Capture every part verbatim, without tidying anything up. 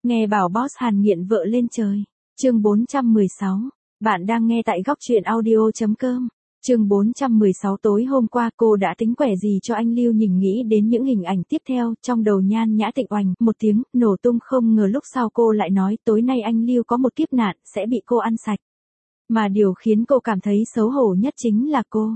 Nghe bảo boss Hàn nghiện vợ lên trời. Chương bốn trăm mười sáu. Bạn đang nghe tại góc truyện audio.com. Chương bốn trăm mười sáu. Tối hôm qua cô đã tính quẻ gì cho anh Lưu Nhỉnh nghĩ đến những hình ảnh tiếp theo, trong đầu Nhan Nhã Tịnh oành một tiếng, nổ tung, không ngờ lúc sau cô lại nói tối nay anh Lưu có một kiếp nạn, sẽ bị cô ăn sạch. Mà điều khiến cô cảm thấy xấu hổ nhất chính là cô.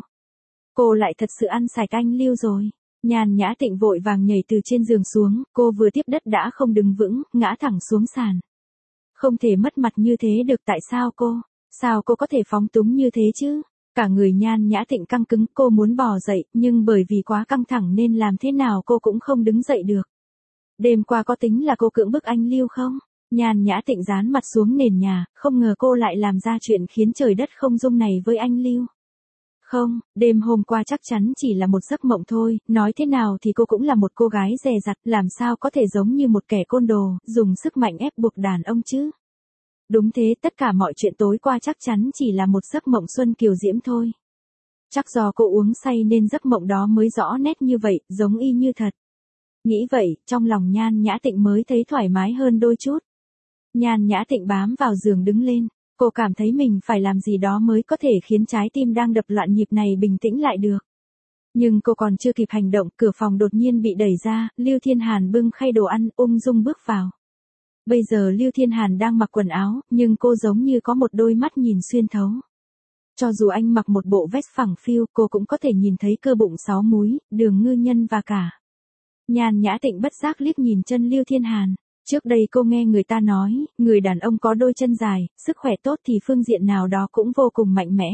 Cô lại thật sự ăn sạch anh Lưu rồi. Nhan Nhã Tịnh vội vàng nhảy từ trên giường xuống, cô vừa tiếp đất đã không đứng vững, ngã thẳng xuống sàn. Không thể mất mặt như thế được, tại sao cô? Sao cô có thể phóng túng như thế chứ? Cả người Nhan Nhã Tịnh căng cứng, cô muốn bò dậy, nhưng bởi vì quá căng thẳng nên làm thế nào cô cũng không đứng dậy được. Đêm qua có tính là cô cưỡng bức anh Lưu không? Nhan Nhã Tịnh dán mặt xuống nền nhà, không ngờ cô lại làm ra chuyện khiến trời đất không dung này với anh Lưu. Không, đêm hôm qua chắc chắn chỉ là một giấc mộng thôi, nói thế nào thì cô cũng là một cô gái dè dặt, làm sao có thể giống như một kẻ côn đồ, dùng sức mạnh ép buộc đàn ông chứ. Đúng thế, tất cả mọi chuyện tối qua chắc chắn chỉ là một giấc mộng xuân kiều diễm thôi. Chắc do cô uống say nên giấc mộng đó mới rõ nét như vậy, giống y như thật. Nghĩ vậy, trong lòng Nhan Nhã Tịnh mới thấy thoải mái hơn đôi chút. Nhan Nhã Tịnh bám vào giường đứng lên. Cô cảm thấy mình phải làm gì đó mới có thể khiến trái tim đang đập loạn nhịp này bình tĩnh lại được. Nhưng cô còn chưa kịp hành động, cửa phòng đột nhiên bị đẩy ra, Lưu Thiên Hàn bưng khay đồ ăn, ung dung bước vào. Bây giờ Lưu Thiên Hàn đang mặc quần áo, nhưng cô giống như có một đôi mắt nhìn xuyên thấu. Cho dù anh mặc một bộ vest phẳng phiu, cô cũng có thể nhìn thấy cơ bụng sáu múi, đường ngư nhân và cả. Nhan Nhã Tịnh bất giác liếc nhìn chân Lưu Thiên Hàn. Trước đây cô nghe người ta nói, người đàn ông có đôi chân dài, sức khỏe tốt thì phương diện nào đó cũng vô cùng mạnh mẽ.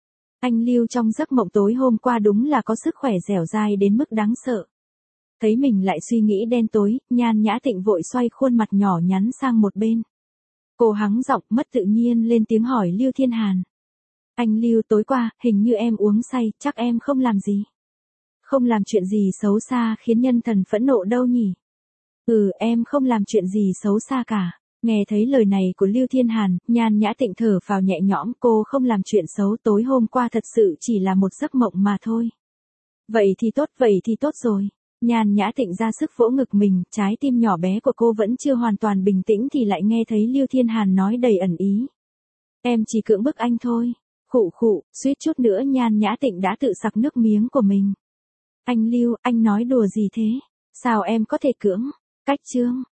Anh Lưu trong giấc mộng tối hôm qua đúng là có sức khỏe dẻo dai đến mức đáng sợ. Thấy mình lại suy nghĩ đen tối, Nhan Nhã Tịnh vội xoay khuôn mặt nhỏ nhắn sang một bên. Cô hắng giọng mất tự nhiên lên tiếng hỏi Lưu Thiên Hàn. Anh Lưu, tối qua, hình như em uống say, chắc em không làm gì. Không làm chuyện gì xấu xa khiến nhân thần phẫn nộ đâu nhỉ? Ừ, em không làm chuyện gì xấu xa cả. Nghe thấy lời này của Lưu Thiên Hàn, Nhan Nhã Tịnh thở phào nhẹ nhõm, cô không làm chuyện xấu, tối hôm qua thật sự chỉ là một giấc mộng mà thôi. Vậy thì tốt, vậy thì tốt rồi. Nhan Nhã Tịnh ra sức vỗ ngực mình, trái tim nhỏ bé của cô vẫn chưa hoàn toàn bình tĩnh thì lại nghe thấy Lưu Thiên Hàn nói đầy ẩn ý. Em chỉ cưỡng bức anh thôi. Khụ khụ, suýt chút nữa Nhan Nhã Tịnh đã tự sặc nước miếng của mình. Anh Lưu, anh nói đùa gì thế? Sao em có thể cưỡng? Cách chương.